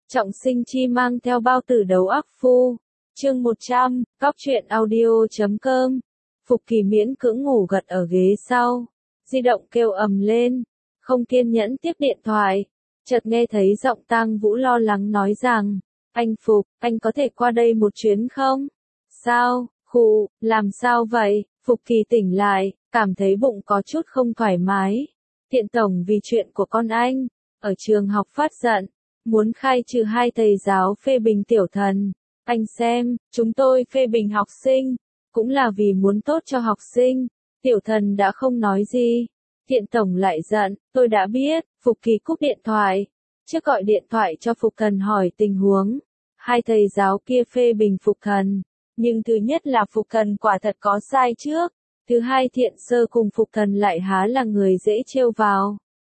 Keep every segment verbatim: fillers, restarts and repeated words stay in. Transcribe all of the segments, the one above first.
Trọng Sinh Chi mang theo bao tử đấu ác phu. Chương một trăm, Cóc truyện audio chấm com. Phục Kỳ miễn cưỡng ngủ gật ở ghế sau. Di động kêu ầm lên. Không kiên nhẫn tiếp điện thoại. Chợt nghe thấy giọng Tang Vũ lo lắng nói rằng, anh Phục, anh có thể qua đây một chuyến không? Sao, khụ, làm sao vậy? Phục Kỳ tỉnh lại, cảm thấy bụng có chút không thoải mái. Thiện tổng vì chuyện của con anh, ở trường học phát giận, muốn khai trừ hai thầy giáo phê bình tiểu thần. Anh xem, chúng tôi phê bình học sinh, cũng là vì muốn tốt cho học sinh. Tiểu thần đã không nói gì. Thiện tổng lại giận, tôi đã biết. Phục Kỳ cúp điện thoại. Trước gọi điện thoại cho Phục Thần hỏi tình huống. Hai thầy giáo kia phê bình Phục Thần. Nhưng thứ nhất là Phục Thần quả thật có sai trước. Thứ hai Thiện Sơ cùng Phục Thần lại há là người dễ trêu vào.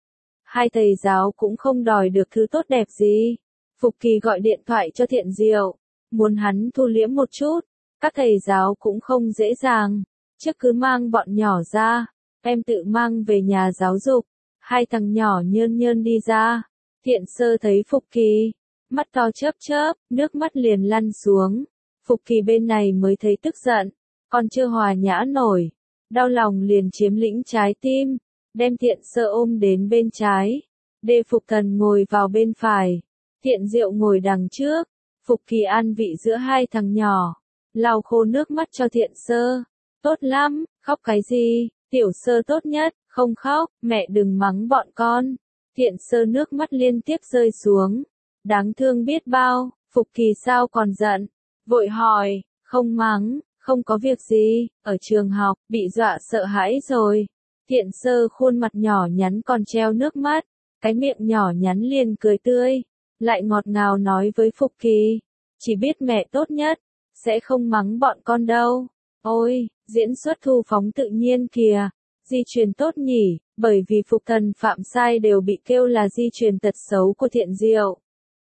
Hai thầy giáo cũng không đòi được thứ tốt đẹp gì. Phục Kỳ gọi điện thoại cho Thiện Diệu. Muốn hắn thu liễm một chút. Các thầy giáo cũng không dễ dàng. Trước cứ mang bọn nhỏ ra. Em tự mang về nhà giáo dục. Hai thằng nhỏ nhơn nhơn đi ra. Thiện Sơ thấy Phục Kỳ. Mắt to chớp chớp, nước mắt liền lăn xuống. Phục Kỳ bên này mới thấy tức giận. Còn chưa hòa nhã nổi. Đau lòng liền chiếm lĩnh trái tim. Đem Thiện Sơ ôm đến bên trái. Để Phục Thần ngồi vào bên phải. Thiện Diệu ngồi đằng trước. Phục Kỳ an vị giữa hai thằng nhỏ. Lau khô nước mắt cho Thiện Sơ. Tốt lắm, khóc cái gì? Tiểu Sơ tốt nhất, không khóc, mẹ đừng mắng bọn con. Thiện Sơ nước mắt liên tiếp rơi xuống. Đáng thương biết bao. Phục Kỳ sao còn giận? Vội hỏi, không mắng, không có việc gì, ở trường học, bị dọa sợ hãi rồi. Thiện Sơ khuôn mặt nhỏ nhắn còn treo nước mắt, cái miệng nhỏ nhắn liền cười tươi, lại ngọt ngào nói với Phục Kỳ, chỉ biết mẹ tốt nhất, sẽ không mắng bọn con đâu. Ôi, diễn xuất thu phóng tự nhiên kìa, di truyền tốt nhỉ, bởi vì Phục Thần phạm sai đều bị kêu là di truyền tật xấu của Thiện Diệu.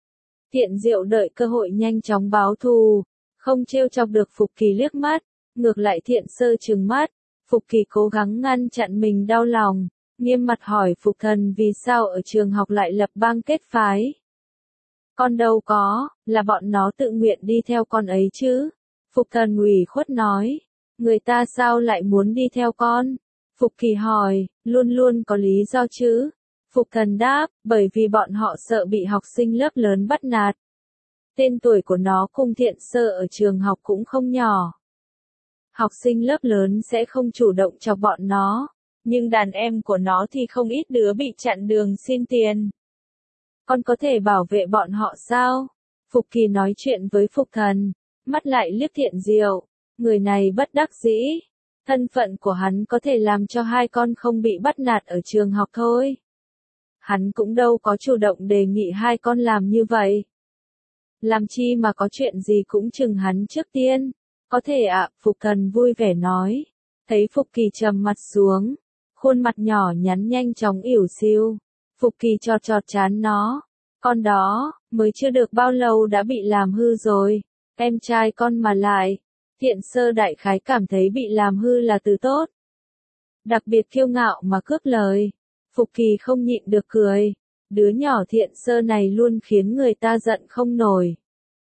Thiện Diệu đợi cơ hội nhanh chóng báo thù, không trêu chọc được Phục Kỳ liếc mắt, ngược lại Thiện Sơ trừng mắt. Phục Kỳ cố gắng ngăn chặn mình đau lòng, nghiêm mặt hỏi Phục Thần vì sao ở trường học lại lập bang kết phái. Con đâu có, là bọn nó tự nguyện đi theo con ấy chứ. Phục Thần ủy khuất nói, người ta sao lại muốn đi theo con? Phục Kỳ hỏi, luôn luôn có lý do chứ. Phục Thần đáp, bởi vì bọn họ sợ bị học sinh lớp lớn bắt nạt. Tên tuổi của nó cùng Thiện Sơ ở trường học cũng không nhỏ. Học sinh lớp lớn sẽ không chủ động chọc bọn nó, nhưng đàn em của nó thì không ít đứa bị chặn đường xin tiền. Con có thể bảo vệ bọn họ sao? Phục Kỳ nói chuyện với Phục Thần, mắt lại liếc Thiện Diệu, người này bất đắc dĩ. Thân phận của hắn có thể làm cho hai con không bị bắt nạt ở trường học thôi. Hắn cũng đâu có chủ động đề nghị hai con làm như vậy. Làm chi mà có chuyện gì cũng chừng hắn trước tiên. Có thể ạ, à, Phục Thần vui vẻ nói. Thấy Phục Kỳ trầm mặt xuống. Khuôn mặt nhỏ nhắn nhanh chóng ỉu xìu. Phục Kỳ chọt chọt trán nó. Con đó, mới chưa được bao lâu đã bị làm hư rồi. Em trai con mà lại. Thiện Sơ đại khái cảm thấy bị làm hư là từ tốt. Đặc biệt kiêu ngạo mà cướp lời. Phục Kỳ không nhịn được cười. Đứa nhỏ Thiện Sơ này luôn khiến người ta giận không nổi.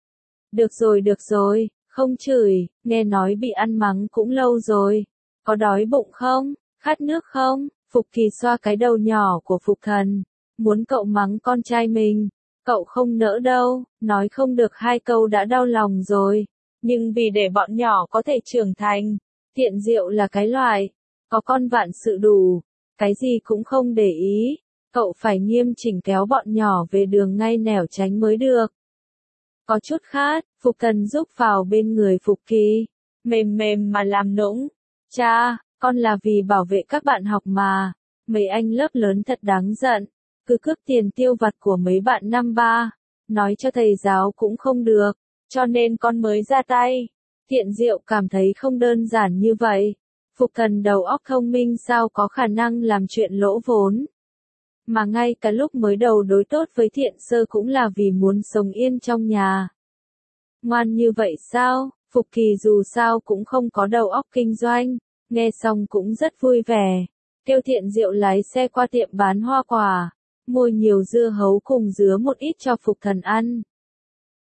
Được rồi được rồi. Không chửi, nghe nói bị ăn mắng cũng lâu rồi. Có đói bụng không? Khát nước không? Phục Kỳ xoa cái đầu nhỏ của Phục Thần. Muốn cậu mắng con trai mình. Cậu không nỡ đâu, nói không được hai câu đã đau lòng rồi. Nhưng vì để bọn nhỏ có thể trưởng thành. Thiện Diệu là cái loại. Có con vạn sự đủ. Cái gì cũng không để ý. Cậu phải nghiêm chỉnh kéo bọn nhỏ về đường ngay nẻo tránh mới được. Có chút khát, Phục Thần giúp vào bên người Phục Kỳ. Mềm mềm mà làm nũng. Cha, con là vì bảo vệ các bạn học mà. Mấy anh lớp lớn thật đáng giận. Cứ cướp tiền tiêu vặt của mấy bạn năm ba. Nói cho thầy giáo cũng không được. Cho nên con mới ra tay. Thiện Diệu cảm thấy không đơn giản như vậy. Phục Thần đầu óc thông minh sao có khả năng làm chuyện lỗ vốn. Mà ngay cả lúc mới đầu đối tốt với Thiện Sơ cũng là vì muốn sống yên trong nhà. Ngoan như vậy sao? Phục Kỳ dù sao cũng không có đầu óc kinh doanh, nghe xong cũng rất vui vẻ. Kêu Thiện Diệu lái xe qua tiệm bán hoa quả, mua nhiều dưa hấu cùng dứa một ít cho Phục Thần ăn.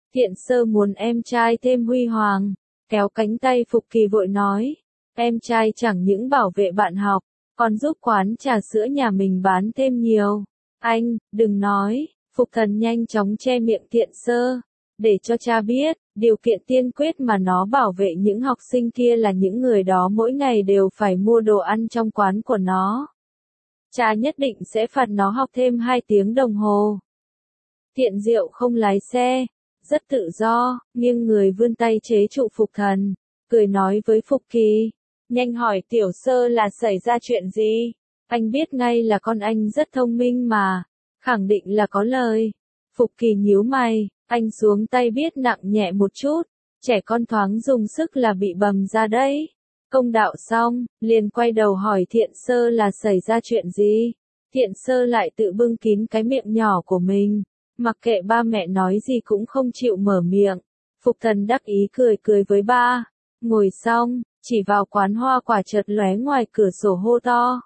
Thiện Sơ muốn em trai thêm huy hoàng, kéo cánh tay Phục Kỳ vội nói, em trai chẳng những bảo vệ bạn học, còn giúp quán trà sữa nhà mình bán thêm nhiều. Anh, đừng nói, Phục Thần nhanh chóng che miệng Thiện Sơ, để cho cha biết, điều kiện tiên quyết mà nó bảo vệ những học sinh kia là những người đó mỗi ngày đều phải mua đồ ăn trong quán của nó. Cha nhất định sẽ phạt nó học thêm hai tiếng đồng hồ. Thiện Diệu không lái xe, rất tự do, nghiêng người vươn tay chế trụ Phục Thần, cười nói với Phục Kỳ, nhanh hỏi Tiểu Sơ là xảy ra chuyện gì, anh biết ngay là con anh rất thông minh mà, khẳng định là có lời. Phục Kỳ nhíu mày, anh xuống tay biết nặng nhẹ một chút, trẻ con thoáng dùng sức là bị bầm ra đấy. Công đạo xong, liền quay đầu hỏi Thiện Sơ là xảy ra chuyện gì. Thiện Sơ lại tự bưng kín cái miệng nhỏ của mình, mặc kệ ba mẹ nói gì cũng không chịu mở miệng. Phục Thần đắc ý cười cười với ba, ngồi xong, chỉ vào quán hoa quả chợt lóe ngoài cửa sổ hô to.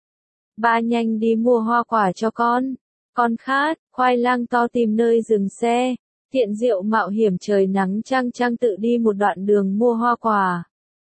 Ba nhanh đi mua hoa quả cho con, con khát, khoai lang to tìm nơi dừng xe. Thiện Diệu mạo hiểm trời nắng chang chang tự đi một đoạn đường mua hoa quả.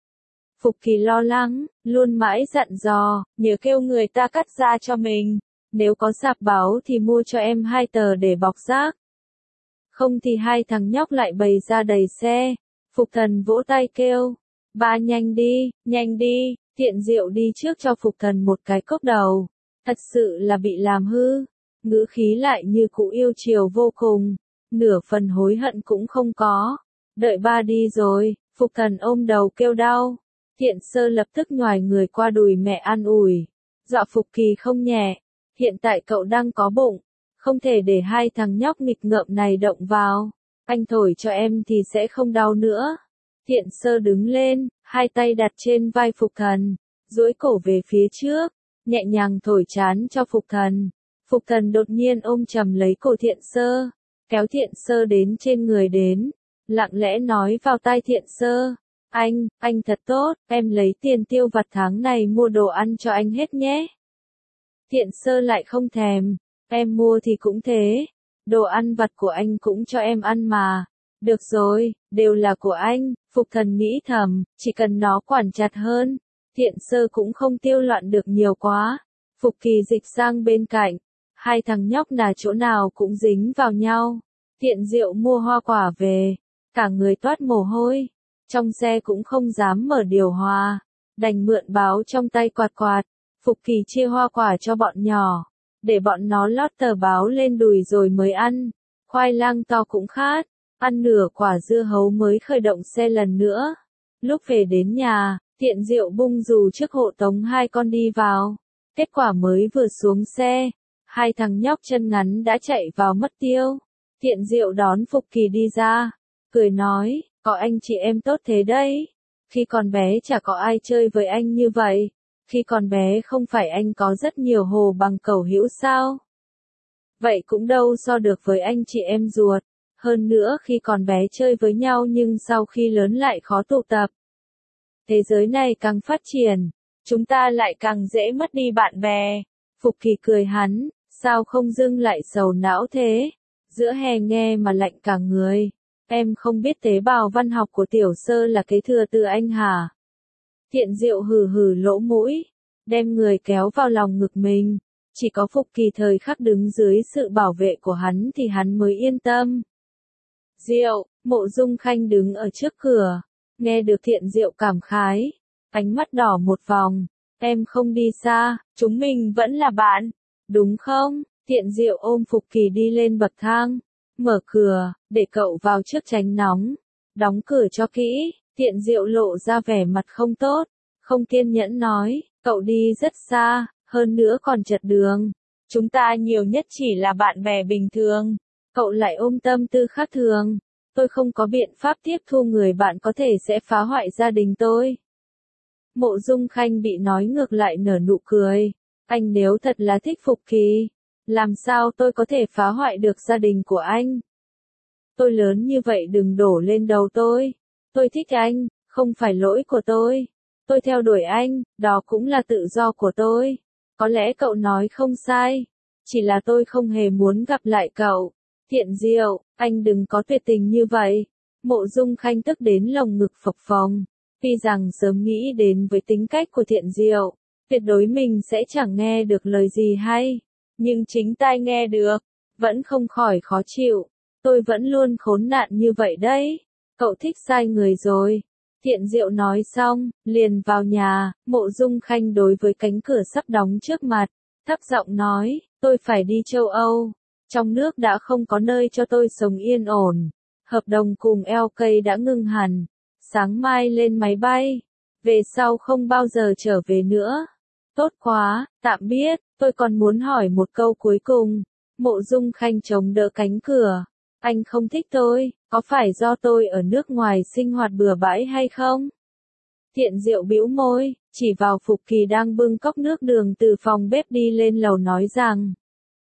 Phục Kỳ lo lắng, luôn mãi dặn dò, nhớ kêu người ta cắt ra cho mình, nếu có sạp báo thì mua cho em hai tờ để bọc rác. Không thì hai thằng nhóc lại bày ra đầy xe. Phục Thần vỗ tay kêu, ba nhanh đi, nhanh đi. Thiện Diệu đi trước cho Phục Thần một cái cốc đầu, thật sự là bị làm hư, ngữ khí lại như cũ yêu chiều vô cùng, nửa phần hối hận cũng không có. Đợi ba đi rồi, Phục Thần ôm đầu kêu đau. Thiện Sơ lập tức nhoài người qua đùi mẹ an ủi, dọa Phục Kỳ không nhẹ, hiện tại cậu đang có bụng, không thể để hai thằng nhóc nghịch ngợm này động vào, anh thổi cho em thì sẽ không đau nữa. Thiện Sơ đứng lên, hai tay đặt trên vai Phục Thần, duỗi cổ về phía trước, nhẹ nhàng thổi trán cho Phục Thần. Phục Thần đột nhiên ôm chầm lấy cổ Thiện Sơ, kéo Thiện Sơ đến trên người đến, lặng lẽ nói vào tai Thiện Sơ, anh, anh thật tốt, em lấy tiền tiêu vặt tháng này mua đồ ăn cho anh hết nhé. Thiện Sơ lại không thèm, em mua thì cũng thế, đồ ăn vặt của anh cũng cho em ăn mà. Được rồi, đều là của anh. Phục Thần nghĩ thầm, chỉ cần nó quản chặt hơn, Thiện Sơ cũng không tiêu loạn được nhiều quá. Phục Kỳ dịch sang bên cạnh, hai thằng nhóc là chỗ nào cũng dính vào nhau. Thiện Diệu mua hoa quả về, cả người toát mồ hôi, trong xe cũng không dám mở điều hòa, đành mượn báo trong tay quạt quạt. Phục Kỳ chia hoa quả cho bọn nhỏ, để bọn nó lót tờ báo lên đùi rồi mới ăn. Khoai lang to cũng khát, ăn nửa quả dưa hấu mới khởi động xe lần nữa. Lúc về đến nhà, Thiện Diệu bung dù trước hộ tống hai con đi vào. Kết quả mới vừa xuống xe, hai thằng nhóc chân ngắn đã chạy vào mất tiêu. Thiện Diệu đón Phục Kỳ đi ra, cười nói, có anh chị em tốt thế đấy. Khi còn bé chả có ai chơi với anh như vậy. Khi còn bé không phải anh có rất nhiều hồ bằng cẩu hữu sao? Vậy cũng đâu so được với anh chị em ruột. Hơn nữa khi còn bé chơi với nhau nhưng sau khi lớn lại khó tụ tập. Thế giới này càng phát triển, chúng ta lại càng dễ mất đi bạn bè. Phục Kỳ cười hắn, sao không dưng lại sầu não thế? Giữa hè nghe mà lạnh cả người. Em không biết tế bào văn học của Tiểu Sơ là kế thừa từ anh hả? Thiện Diệu hừ hừ lỗ mũi, đem người kéo vào lòng ngực mình. Chỉ có Phục Kỳ thời khắc đứng dưới sự bảo vệ của hắn thì hắn mới yên tâm. Diệu, Mộ Dung Khanh đứng ở trước cửa, nghe được Thiện Diệu cảm khái, ánh mắt đỏ một vòng, em không đi xa, chúng mình vẫn là bạn, đúng không? Thiện Diệu ôm Phục Kỳ đi lên bậc thang, mở cửa, để cậu vào trước tránh nóng, đóng cửa cho kỹ. Thiện Diệu lộ ra vẻ mặt không tốt, không kiên nhẫn nói, cậu đi rất xa, hơn nữa còn chật đường, chúng ta nhiều nhất chỉ là bạn bè bình thường. Cậu lại ôm tâm tư khác thường, tôi không có biện pháp tiếp thu người bạn có thể sẽ phá hoại gia đình tôi. Mộ Dung Khanh bị nói ngược lại nở nụ cười, anh nếu thật là thích Phục Kỳ, làm sao tôi có thể phá hoại được gia đình của anh? Tôi lớn như vậy đừng đổ lên đầu tôi, tôi thích anh, không phải lỗi của tôi, tôi theo đuổi anh, đó cũng là tự do của tôi, có lẽ cậu nói không sai, chỉ là tôi không hề muốn gặp lại cậu. Thiện Diệu, anh đừng có tuyệt tình như vậy. Mộ Dung Khanh tức đến lồng ngực phập phồng. Tuy rằng sớm nghĩ đến với tính cách của Thiện Diệu, tuyệt đối mình sẽ chẳng nghe được lời gì hay. Nhưng chính tai nghe được, vẫn không khỏi khó chịu. Tôi vẫn luôn khốn nạn như vậy đấy. Cậu thích sai người rồi. Thiện Diệu nói xong, liền vào nhà. Mộ Dung Khanh đối với cánh cửa sắp đóng trước mặt, thấp giọng nói, tôi phải đi châu Âu. Trong nước đã không có nơi cho tôi sống yên ổn. Hợp đồng cùng lờ ca đã ngưng hẳn. Sáng mai lên máy bay. Về sau không bao giờ trở về nữa. Tốt quá, tạm biết, tôi còn muốn hỏi một câu cuối cùng. Mộ Dung Khanh chống đỡ cánh cửa. Anh không thích tôi, có phải do tôi ở nước ngoài sinh hoạt bừa bãi hay không? Thiện Diệu bĩu môi, chỉ vào Phục Kỳ đang bưng cốc nước đường từ phòng bếp đi lên lầu nói rằng.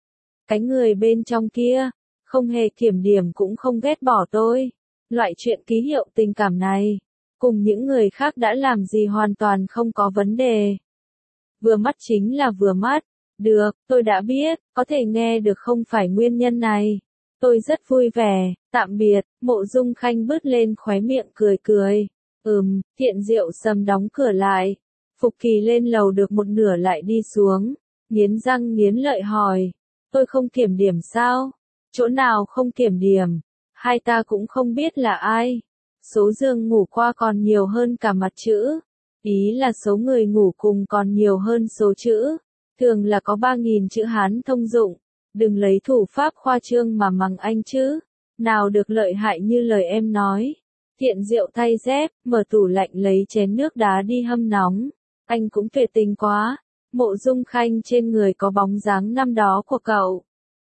Cái người bên trong kia, không hề kiểm điểm cũng không ghét bỏ tôi. Loại chuyện ký hiệu tình cảm này, cùng những người khác đã làm gì hoàn toàn không có vấn đề. Vừa mắt chính là vừa mắt. Được, tôi đã biết, có thể nghe được không phải nguyên nhân này. Tôi rất vui vẻ, tạm biệt. Mộ Dung Khanh bứt lên khóe miệng cười cười. Ừm, Thiện Diệu sầm đóng cửa lại. Phục Kỳ lên lầu được một nửa lại đi xuống. Nghiến răng nghiến lợi hỏi. Tôi không kiểm điểm sao? Chỗ nào không kiểm điểm? Hai ta cũng không biết là ai. Số giường ngủ qua còn nhiều hơn cả mặt chữ. Ý là số người ngủ cùng còn nhiều hơn số chữ. Thường là có ba nghìn chữ Hán thông dụng. Đừng lấy thủ pháp khoa trương mà mắng anh chứ. Nào được lợi hại như lời em nói. Thiện Diệu thay dép, mở tủ lạnh lấy chén nước đá đi hâm nóng. Anh cũng tuyệt tình quá. Mộ Dung Khanh trên người có bóng dáng năm đó của cậu.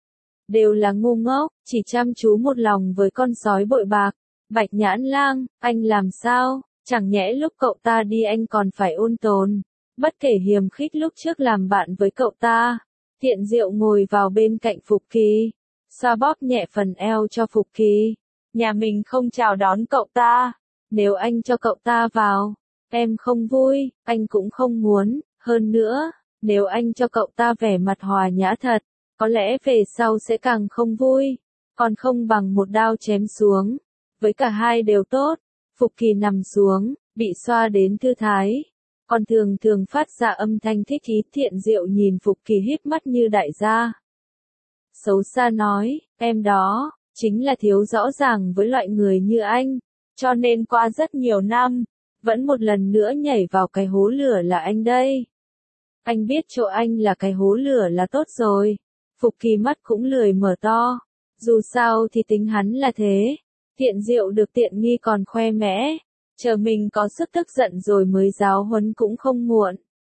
Đều là ngu ngốc, chỉ chăm chú một lòng với con sói bội bạc. Bạch Nhãn Lang, anh làm sao? Chẳng nhẽ lúc cậu ta đi anh còn phải ôn tồn. Bất kể hiềm khích lúc trước làm bạn với cậu ta. Thiện Diệu ngồi vào bên cạnh Phục Kỳ. Xoa bóp nhẹ phần eo cho Phục Kỳ. Nhà mình không chào đón cậu ta. Nếu anh cho cậu ta vào, em không vui, anh cũng không muốn. Hơn nữa, nếu anh cho cậu ta vẻ mặt hòa nhã thật, có lẽ về sau sẽ càng không vui. Còn không bằng một đao chém xuống. Với cả hai đều tốt. Phục Kỳ nằm xuống, bị xoa đến thư thái. Còn thường thường phát ra âm thanh thích ý. Thiện Diệu nhìn Phục Kỳ híp mắt như đại gia. Xấu xa nói, em đó, chính là thiếu rõ ràng với loại người như anh. Cho nên qua rất nhiều năm, vẫn một lần nữa nhảy vào cái hố lửa là anh đây. Anh biết chỗ anh là cái hố lửa là tốt rồi. Phục Kỳ mắt cũng lười mở to. Dù sao thì tính hắn là thế. Thiện Diệu được tiện nghi còn khoe mẽ. Chờ mình có sức tức giận rồi mới giáo huấn cũng không muộn.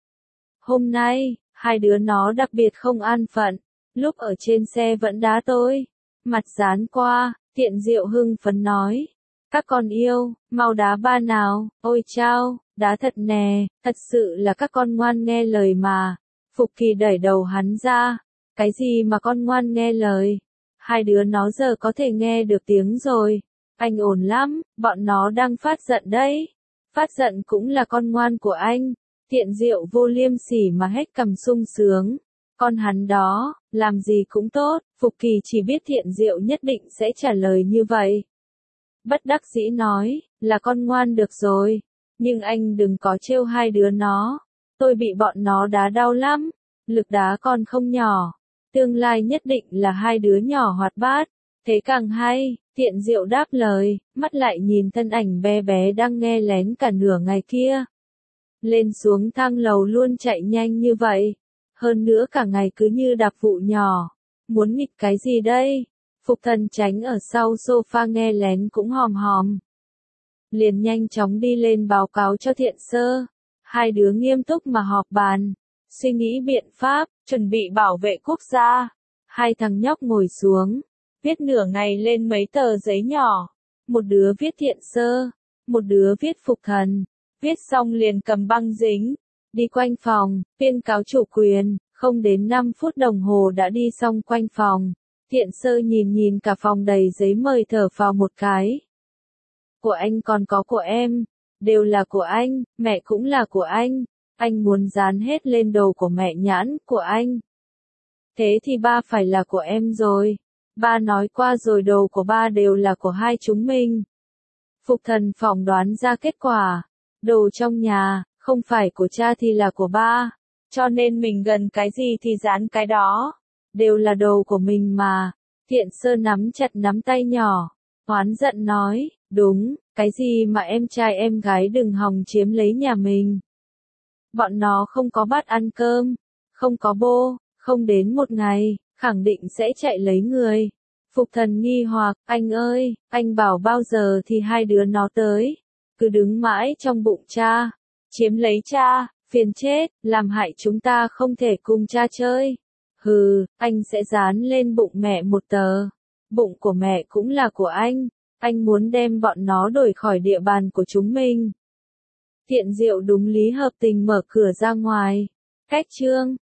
Hôm nay, hai đứa nó đặc biệt không an phận. Lúc ở trên xe vẫn đá tôi. Mặt dán qua, Thiện Diệu hưng phấn nói. Các con yêu, mau đá ba nào, ôi chao, đá thật nè, thật sự là các con ngoan nghe lời mà. Phục Kỳ đẩy đầu hắn ra. Cái gì mà con ngoan nghe lời? Hai đứa nó giờ có thể nghe được tiếng rồi. Anh ổn lắm, bọn nó đang phát giận đấy. Phát giận cũng là con ngoan của anh. Thiện Diệu vô liêm sỉ mà hết cằm sung sướng. Con hắn đó, làm gì cũng tốt. Phục Kỳ chỉ biết Thiện Diệu nhất định sẽ trả lời như vậy. Bất đắc dĩ nói, là con ngoan được rồi. Nhưng anh đừng có trêu hai đứa nó. Tôi bị bọn nó đá đau lắm. Lực đá còn không nhỏ. Tương lai nhất định là hai đứa nhỏ hoạt bát. Thế càng hay. Thiện Diệu đáp lời, mắt lại nhìn thân ảnh bé bé đang nghe lén cả nửa ngày kia. Lên xuống thang lầu luôn chạy nhanh như vậy. Hơn nữa cả ngày cứ như đạp vụ nhỏ. Muốn nghịch cái gì đây? Phục Thần tránh ở sau sofa nghe lén cũng hòm hòm. Liền nhanh chóng đi lên báo cáo cho Thiện Sơ. Hai đứa nghiêm túc mà họp bàn. Suy nghĩ biện pháp, chuẩn bị bảo vệ quốc gia. Hai thằng nhóc ngồi xuống. Viết nửa ngày lên mấy tờ giấy nhỏ. Một đứa viết Thiện Sơ. Một đứa viết Phục Thần. Viết xong liền cầm băng dính. Đi quanh phòng, tuyên cáo chủ quyền. Không đến năm phút đồng hồ đã đi xong quanh phòng. Thiện Sơ nhìn nhìn cả phòng đầy giấy mời thở phào một cái. Của anh còn có của em. Đều là của anh, mẹ cũng là của anh. Anh muốn dán hết lên đầu của mẹ nhãn, của anh. Thế thì ba phải là của em rồi. Ba nói qua rồi, đồ của ba đều là của hai chúng mình. Phục Thần phỏng đoán ra kết quả. Đồ trong nhà, không phải của cha thì là của ba. Cho nên mình gần cái gì thì dán cái đó. Đều là đồ của mình mà. Thiện Sơ nắm chặt nắm tay nhỏ. Oán giận nói, đúng, cái gì mà em trai em gái đừng hòng chiếm lấy nhà mình. Bọn nó không có bát ăn cơm, không có bô, không đến một ngày, khẳng định sẽ chạy lấy người. Phục Thần nghi hoặc, anh ơi, anh bảo bao giờ thì hai đứa nó tới. Cứ đứng mãi trong bụng cha, chiếm lấy cha, phiền chết, làm hại chúng ta không thể cùng cha chơi. Hừ, anh sẽ dán lên bụng mẹ một tờ. Bụng của mẹ cũng là của anh, anh muốn đem bọn nó đuổi khỏi địa bàn của chúng mình. Thiện Diệu đúng lý hợp tình mở cửa ra ngoài. Cách chương